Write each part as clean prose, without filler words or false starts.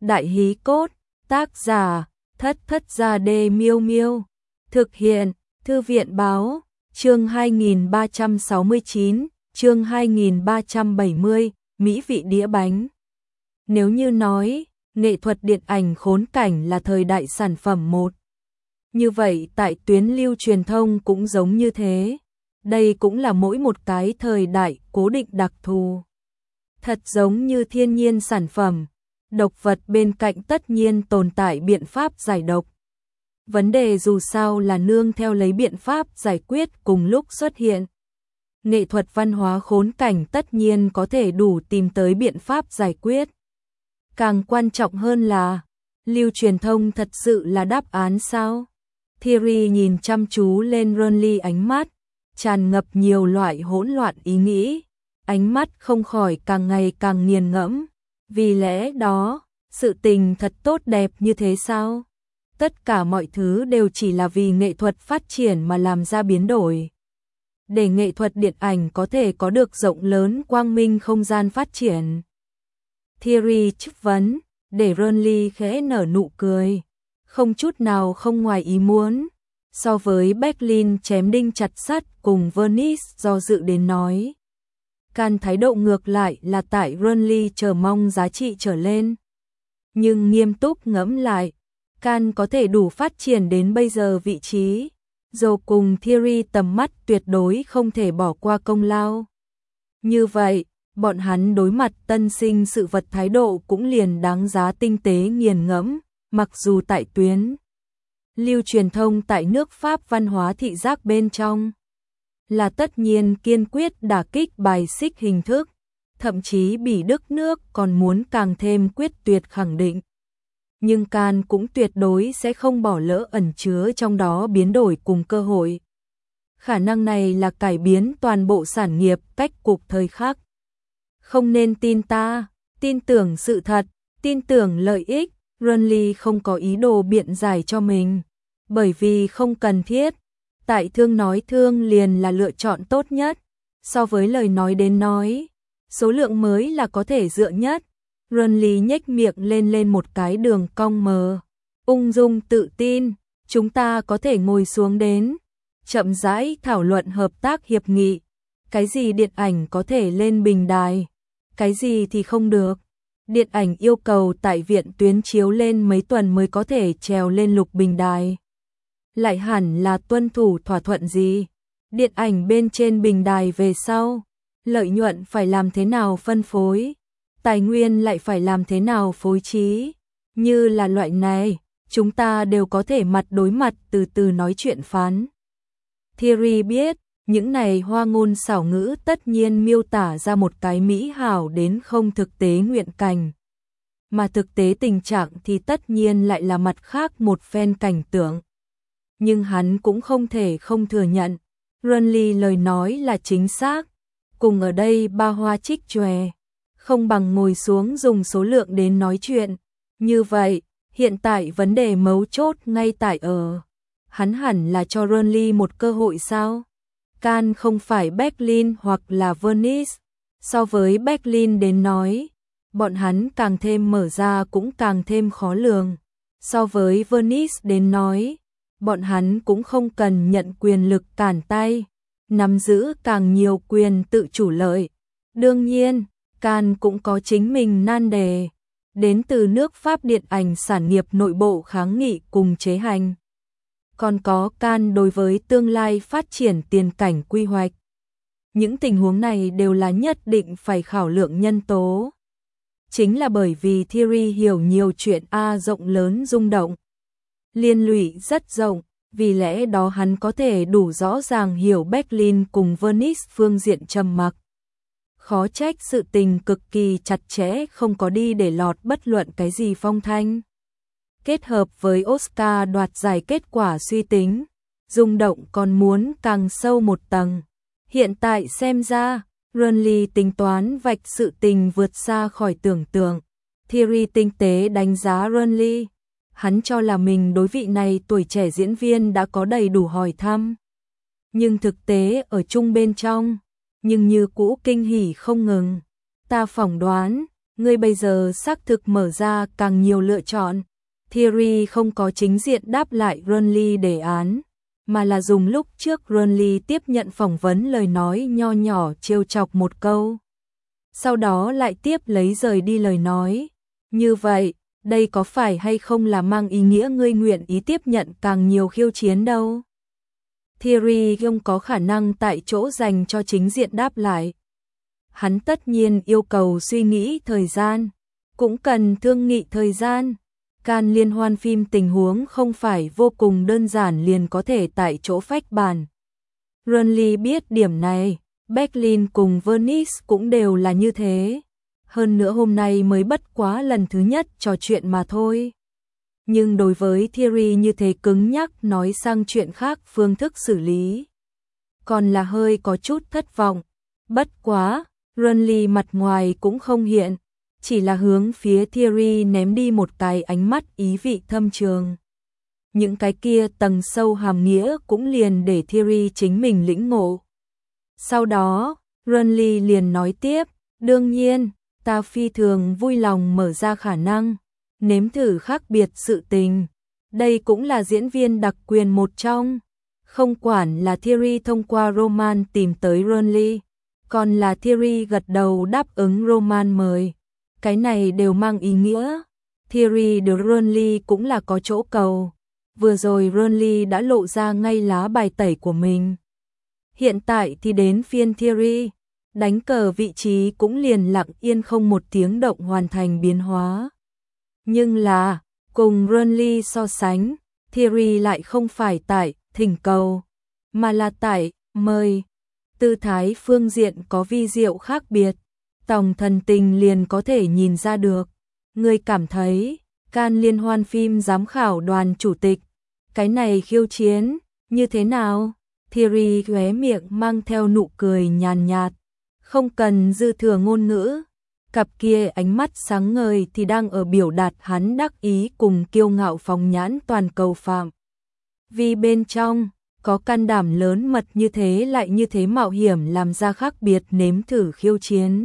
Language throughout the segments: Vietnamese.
Đại hí cốt, tác giả, Thất Thất Gia Đê Miêu Miêu. Thực hiện, Thư viện báo, chương 2369, chương 2370, mỹ vị đĩa bánh. Nếu như nói, nghệ thuật điện ảnh khốn cảnh là thời đại sản phẩm một. Như vậy tại tuyến lưu truyền thông cũng giống như thế. Đây cũng là mỗi một cái thời đại cố định đặc thù. Thật giống như thiên nhiên sản phẩm, độc vật bên cạnh tất nhiên tồn tại biện pháp giải độc. Vấn đề dù sao là nương theo lấy biện pháp giải quyết cùng lúc xuất hiện. Nghệ thuật văn hóa khốn cảnh tất nhiên có thể đủ tìm tới biện pháp giải quyết. Càng quan trọng hơn là, lưu truyền thông thật sự là đáp án sao? Thierry nhìn chăm chú lên Ronly, ánh mắt tràn ngập nhiều loại hỗn loạn ý nghĩ, ánh mắt không khỏi càng ngày càng nghiền ngẫm. Vì lẽ đó, sự tình thật tốt đẹp như thế sao? Tất cả mọi thứ đều chỉ là vì nghệ thuật phát triển mà làm ra biến đổi. Để nghệ thuật điện ảnh có thể có được rộng lớn quang minh không gian phát triển. Thierry chất vấn, để Ronly khẽ nở nụ cười, không chút nào không ngoài ý muốn. So với Berlin chém đinh chặt sắt cùng Venice do dự đến nói. Cannes thái độ ngược lại là tại Ronly chờ mong giá trị trở lên. Nhưng nghiêm túc ngẫm lại, Cannes có thể đủ phát triển đến bây giờ vị trí. Dù cùng Thierry tầm mắt tuyệt đối không thể bỏ qua công lao. Như vậy, bọn hắn đối mặt tân sinh sự vật thái độ cũng liền đáng giá tinh tế nghiền ngẫm, mặc dù tại tuyến lưu truyền thông tại nước Pháp văn hóa thị giác bên trong là tất nhiên kiên quyết đả kích bài xích hình thức, thậm chí Bỉ Đức nước còn muốn càng thêm quyết tuyệt khẳng định. Nhưng Cannes cũng tuyệt đối sẽ không bỏ lỡ ẩn chứa trong đó biến đổi cùng cơ hội. Khả năng này là cải biến toàn bộ sản nghiệp cách cục thời khắc. Không nên tin ta, tin tưởng sự thật, tin tưởng lợi ích. Ronly không có ý đồ biện giải cho mình, bởi vì không cần thiết. Tại thương nói thương liền là lựa chọn tốt nhất, so với lời nói đến nói, số lượng mới là có thể dựa nhất. Ronly nhếch miệng lên một cái đường cong mờ, ung dung tự tin, chúng ta có thể ngồi xuống đến, chậm rãi thảo luận hợp tác hiệp nghị, cái gì điện ảnh có thể lên bình đài, cái gì thì không được. Điện ảnh yêu cầu tại viện tuyến chiếu lên mấy tuần mới có thể trèo lên lục bình đài. Lại hẳn là tuân thủ thỏa thuận gì? Điện ảnh bên trên bình đài về sau, lợi nhuận phải làm thế nào phân phối? Tài nguyên lại phải làm thế nào phối trí? Như là loại này, chúng ta đều có thể mặt đối mặt từ từ nói chuyện phán. Thierry biết, những này hoa ngôn xảo ngữ tất nhiên miêu tả ra một cái mỹ hảo đến không thực tế nguyện cảnh. Mà thực tế tình trạng thì tất nhiên lại là mặt khác một phen cảnh tượng. Nhưng hắn cũng không thể không thừa nhận, Ronly lời nói là chính xác, cùng ở đây ba hoa trích chòe, không bằng ngồi xuống dùng số lượng đến nói chuyện. Như vậy, hiện tại vấn đề mấu chốt ngay tại ở, hắn hẳn là cho Ronly một cơ hội sao? Cannes không phải Berlin hoặc là Venice, so với Berlin đến nói, bọn hắn càng thêm mở ra cũng càng thêm khó lường. So với Venice đến nói, bọn hắn cũng không cần nhận quyền lực cản tay, nắm giữ càng nhiều quyền tự chủ lợi. Đương nhiên, Cannes cũng có chính mình nan đề, đến từ nước Pháp điện ảnh sản nghiệp nội bộ kháng nghị cùng chế hành. Còn có Cannes đối với tương lai phát triển tiền cảnh quy hoạch. Những tình huống này đều là nhất định phải khảo lượng nhân tố. Chính là bởi vì Thierry hiểu nhiều chuyện rộng lớn rung động. Liên lụy rất rộng, vì lẽ đó hắn có thể đủ rõ ràng hiểu Berlin cùng Venice phương diện trầm mặc. Khó trách sự tình cực kỳ chặt chẽ không có đi để lọt bất luận cái gì phong thanh. Kết hợp với Oscar đoạt giải kết quả suy tính, rung động còn muốn càng sâu một tầng. Hiện tại xem ra, Ronly tính toán vạch sự tình vượt xa khỏi tưởng tượng. Thierry tinh tế đánh giá Ronly. Hắn cho là mình đối vị này tuổi trẻ diễn viên đã có đầy đủ hỏi thăm. Nhưng thực tế ở chung bên trong, nhưng như cũ kinh hỉ không ngừng. Ta phỏng đoán, Ngươi bây giờ xác thực mở ra càng nhiều lựa chọn. Thierry không có chính diện đáp lại Renly đề án, mà là dùng lúc trước Renly tiếp nhận phỏng vấn lời nói nho nhỏ trêu chọc một câu. Sau đó lại tiếp lấy rời đi lời nói. Như vậy, đây có phải hay không là mang ý nghĩa ngươi nguyện ý tiếp nhận càng nhiều khiêu chiến đâu? Thierry không có khả năng tại chỗ dành cho chính diện đáp lại. Hắn tất nhiên yêu cầu suy nghĩ thời gian, cũng cần thương nghị thời gian. Can liên hoan phim tình huống không phải vô cùng đơn giản liền có thể tại chỗ phách bàn. Renly biết điểm này, Berlin cùng Venice cũng đều là như thế. Hơn nữa hôm nay mới bất quá lần thứ nhất trò chuyện mà thôi. Nhưng đối với Thierry như thế cứng nhắc nói sang chuyện khác phương thức xử lý. Còn là hơi có chút thất vọng. Bất quá, Renly mặt ngoài cũng không hiện, chỉ là hướng phía Thierry ném đi một cái ánh mắt ý vị thâm trường. Những cái kia tầng sâu hàm nghĩa cũng liền để Thierry chính mình lĩnh ngộ. Sau đó, Renly liền nói tiếp, đương nhiên, ta phi thường vui lòng mở ra khả năng, nếm thử khác biệt sự tình. Đây cũng là diễn viên đặc quyền một trong. Không quản là Thierry thông qua Roman tìm tới Renly, còn là Thierry gật đầu đáp ứng Roman mời. Cái này đều mang ý nghĩa. Thierry được Renly cũng là có chỗ cầu. Vừa rồi Renly đã lộ ra ngay lá bài tẩy của mình. Hiện tại thì đến phiên Thierry. Đánh cờ vị trí cũng liền lặng yên không một tiếng động hoàn thành biến hóa. Nhưng là, cùng Renly so sánh, Thierry lại không phải tại thỉnh cầu, mà là tại mời. Tư thái phương diện có vi diệu khác biệt, tổng thần tình liền có thể nhìn ra được. Người cảm thấy, Can liên hoan phim giám khảo đoàn chủ tịch, cái này khiêu chiến, như thế nào? Thierry khóe miệng mang theo nụ cười nhàn nhạt, không cần dư thừa ngôn ngữ. Cặp kia ánh mắt sáng ngời thì đang ở biểu đạt hắn đắc ý cùng kiêu ngạo phóng nhãn toàn cầu phạm. Vì bên trong, có can đảm lớn mật như thế lại như thế mạo hiểm làm ra khác biệt nếm thử khiêu chiến.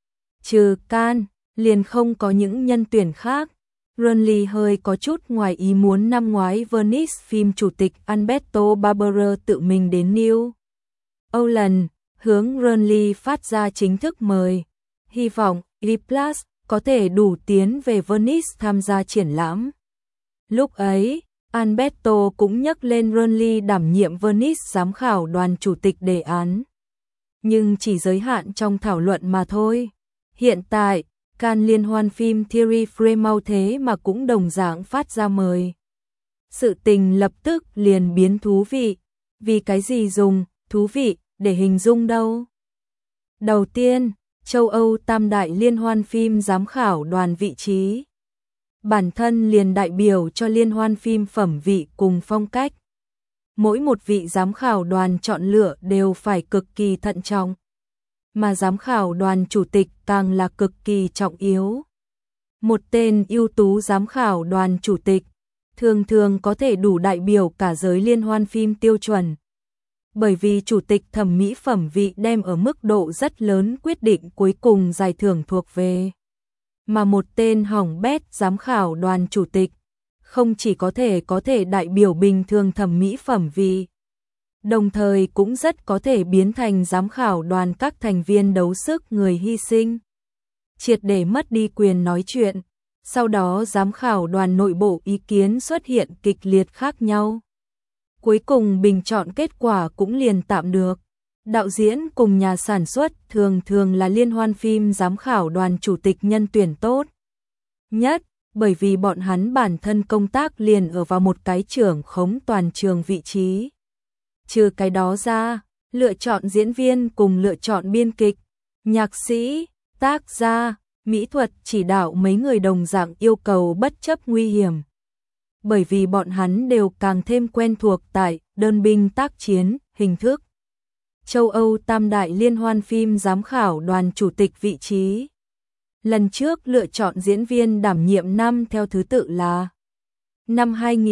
Trừ Can, liền không có những nhân tuyển khác. Renly hơi có chút ngoài ý muốn năm ngoái Venice phim chủ tịch Alberto Barbera tự mình đến New Orleans, hướng Renly phát ra chính thức mời. Hy vọng Plus có thể đủ tiến về Venice tham gia triển lãm. Lúc ấy, Alberto cũng nhắc lên Renly đảm nhiệm Venice giám khảo đoàn chủ tịch đề án. Nhưng chỉ giới hạn trong thảo luận mà thôi. Hiện tại, Can liên hoan phim Thierry Frémaux thế mà cũng đồng dạng phát ra mời. Sự tình lập tức liền biến thú vị. Vì cái gì dùng thú vị để hình dung đâu? Đầu tiên, châu Âu tam đại liên hoan phim giám khảo đoàn vị trí. Bản thân liền đại biểu cho liên hoan phim phẩm vị cùng phong cách. Mỗi một vị giám khảo đoàn chọn lựa đều phải cực kỳ thận trọng. Mà giám khảo đoàn chủ tịch càng là cực kỳ trọng yếu. Một tên ưu tú giám khảo đoàn chủ tịch, thường thường có thể đủ đại biểu cả giới liên hoan phim tiêu chuẩn. Bởi vì chủ tịch thẩm mỹ phẩm vị đem ở mức độ rất lớn quyết định cuối cùng giải thưởng thuộc về. Mà một tên hỏng bét giám khảo đoàn chủ tịch, không chỉ có thể đại biểu bình thường thẩm mỹ phẩm vị, đồng thời cũng rất có thể biến thành giám khảo đoàn các thành viên đấu sức người hy sinh. Triệt để mất đi quyền nói chuyện, sau đó giám khảo đoàn nội bộ ý kiến xuất hiện kịch liệt khác nhau. Cuối cùng bình chọn kết quả cũng liền tạm được. Đạo diễn cùng nhà sản xuất thường thường là liên hoan phim giám khảo đoàn chủ tịch nhân tuyển tốt nhất, bởi vì bọn hắn bản thân công tác liền ở vào một cái trưởng khống toàn trường vị trí. Trừ cái đó ra, lựa chọn diễn viên cùng lựa chọn biên kịch, nhạc sĩ, tác gia, mỹ thuật chỉ đạo mấy người đồng dạng yêu cầu bất chấp nguy hiểm. Bởi vì bọn hắn đều càng thêm quen thuộc tại đơn binh tác chiến, hình thức. Châu Âu tam đại liên hoan phim giám khảo đoàn chủ tịch vị trí. Lần trước lựa chọn diễn viên đảm nhiệm năm theo thứ tự là năm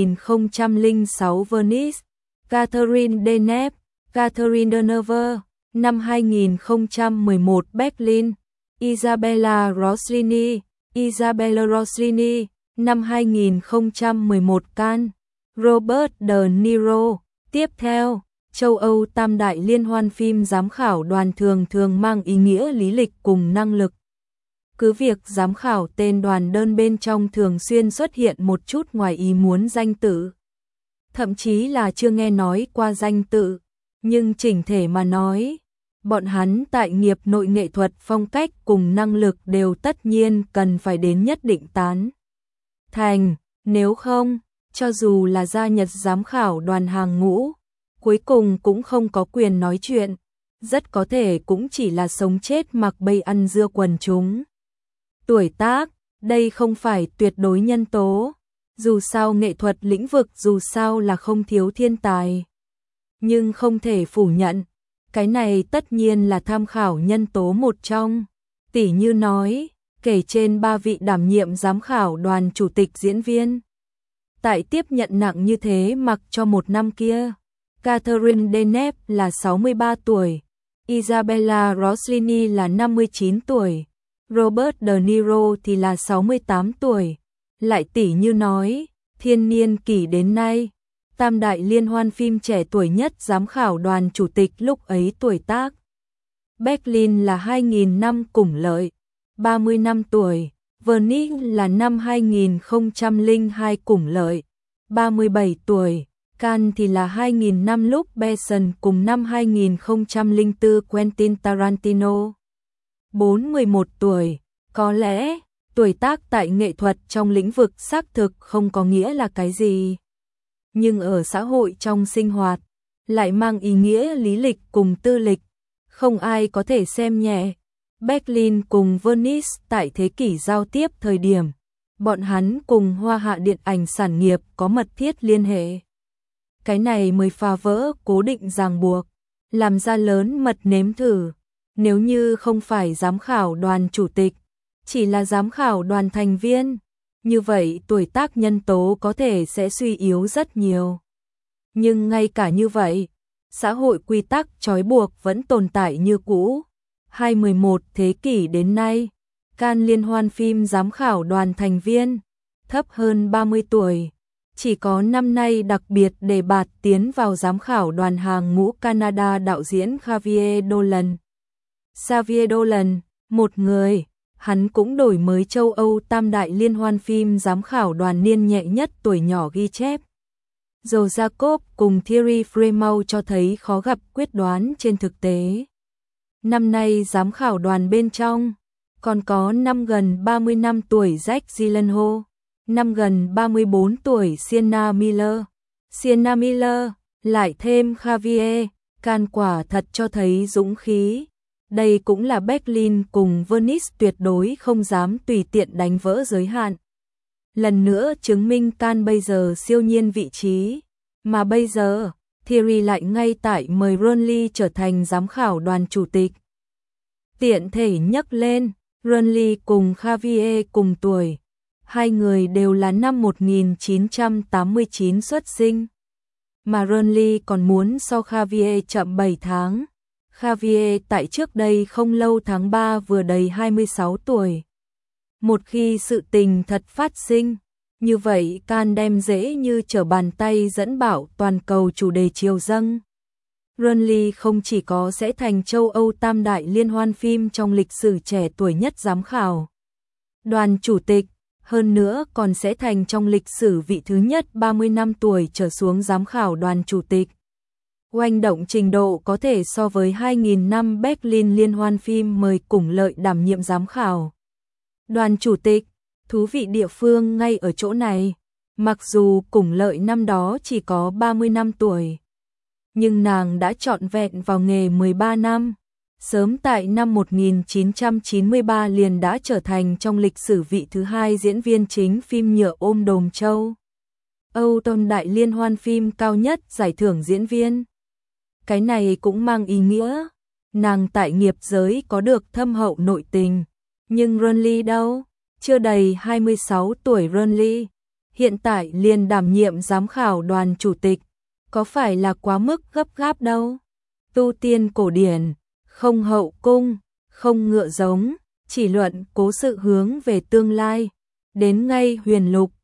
2006 Venice, Catherine Deneuve, Catherine Deneuve, năm 2011 Berlin, Isabella Rossellini. Isabella Rossellini, năm 2011 Cannes. Robert De Niro. Tiếp theo, châu Âu tam đại liên hoan phim giám khảo đoàn thường mang ý nghĩa lý lịch cùng năng lực. Cứ việc giám khảo tên đoàn đơn bên trong thường xuyên xuất hiện một chút ngoài ý muốn danh tự. Thậm chí là chưa nghe nói qua danh tự, nhưng chỉnh thể mà nói, bọn hắn tại nghiệp nội nghệ thuật phong cách cùng năng lực đều tất nhiên cần phải đến nhất định tán thành, nếu không, cho dù là gia nhập giám khảo đoàn hàng ngũ, cuối cùng cũng không có quyền nói chuyện, rất có thể cũng chỉ là sống chết mặc bây ăn dưa quần chúng. Tuổi tác, đây không phải tuyệt đối nhân tố, dù sao nghệ thuật lĩnh vực dù sao là không thiếu thiên tài. Nhưng không thể phủ nhận, cái này tất nhiên là tham khảo nhân tố một trong. Tỉ như nói, kể trên 3 vị đảm nhiệm giám khảo đoàn chủ tịch diễn viên. Tại tiếp nhận nặng như thế mặc cho một năm kia, Catherine Deneuve là 63 tuổi, Isabella Rossellini là 59 tuổi, Robert De Niro thì là 68 tuổi. Lại tỉ như nói, thiên niên kỷ đến nay, tam đại liên hoan phim trẻ tuổi nhất giám khảo đoàn chủ tịch lúc ấy tuổi tác. Berlin là 2000 năm Cùng Lợi, 30 năm tuổi, Venice là năm 2002 Cùng Lợi, 37 tuổi, Cannes thì là 2000 năm lúc Besson cùng năm 2004 Quentin Tarantino. 41 tuổi, có lẽ tuổi tác tại nghệ thuật trong lĩnh vực xác thực không có nghĩa là cái gì. Nhưng ở xã hội trong sinh hoạt, lại mang ý nghĩa lý lịch cùng tư lịch, không ai có thể xem nhẹ. Berlin cùng Venice tại thế kỷ giao tiếp thời điểm, bọn hắn cùng hoa hạ điện ảnh sản nghiệp có mật thiết liên hệ. Cái này mới phá vỡ cố định ràng buộc, làm ra lớn mật nếm thử. Nếu như không phải giám khảo đoàn chủ tịch, chỉ là giám khảo đoàn thành viên, như vậy tuổi tác nhân tố có thể sẽ suy yếu rất nhiều. Nhưng ngay cả như vậy, xã hội quy tắc trói buộc vẫn tồn tại như cũ. 21 thế kỷ đến nay, Cannes liên hoan phim giám khảo đoàn thành viên, thấp hơn 30 tuổi. Chỉ có năm nay đặc biệt đề bạt tiến vào giám khảo đoàn hàng ngũ Canada đạo diễn Xavier Dolan. Xavier Dolan, một người, hắn cũng đổi mới châu Âu tam đại liên hoan phim giám khảo đoàn niên nhẹ nhất tuổi nhỏ ghi chép. Joe Jacob cùng Thierry Frémaux cho thấy khó gặp quyết đoán trên thực tế. Năm nay giám khảo đoàn bên trong, còn có năm gần 30 năm tuổi Jacques Gyllenhaal, năm gần 34 tuổi Sienna Miller. Sienna Miller, lại thêm Xavier, can quả thật cho thấy dũng khí. Đây cũng là Berlin cùng Venice tuyệt đối không dám tùy tiện đánh vỡ giới hạn. Lần nữa chứng minh Cannes bây giờ siêu nhiên vị trí, mà bây giờ, Thierry lại ngay tại mời Ronly trở thành giám khảo đoàn chủ tịch. Tiện thể nhắc lên, Ronly cùng Xavier cùng tuổi, hai người đều là năm 1989 xuất sinh. Mà Ronly còn muốn so Xavier chậm 7 tháng. Xavier tại trước đây không lâu tháng 3 vừa đầy 26 tuổi. Một khi sự tình thật phát sinh, như vậy Cannes đem dễ như trở bàn tay dẫn bảo toàn cầu chủ đề triều dâng. Ronly không chỉ có sẽ thành châu Âu tam đại liên hoan phim trong lịch sử trẻ tuổi nhất giám khảo đoàn chủ tịch, hơn nữa còn sẽ thành trong lịch sử vị thứ nhất 30 năm tuổi trở xuống giám khảo đoàn chủ tịch. Oanh động trình độ có thể so với 2000 năm Berlin liên hoan phim mời Cùng Lợi đảm nhiệm giám khảo đoàn chủ tịch. Thú vị địa phương ngay ở chỗ này, mặc dù Cùng Lợi năm đó chỉ có 30 năm tuổi, nhưng nàng đã trọn vẹn vào nghề 13 năm. Sớm tại năm 1993 liền đã trở thành trong lịch sử vị thứ hai diễn viên chính phim nhựa ôm đồm châu Âu tam đại liên hoan phim cao nhất giải thưởng diễn viên. Cái này cũng mang ý nghĩa, nàng tại nghiệp giới có được thâm hậu nội tình. Nhưng Ronly đâu? Chưa đầy 26 tuổi Ronly, hiện tại liền đảm nhiệm giám khảo đoàn chủ tịch, có phải là quá mức gấp gáp đâu? Tu tiên cổ điển, không hậu cung, không ngựa giống, chỉ luận cố sự hướng về tương lai. Đến ngay huyền lục,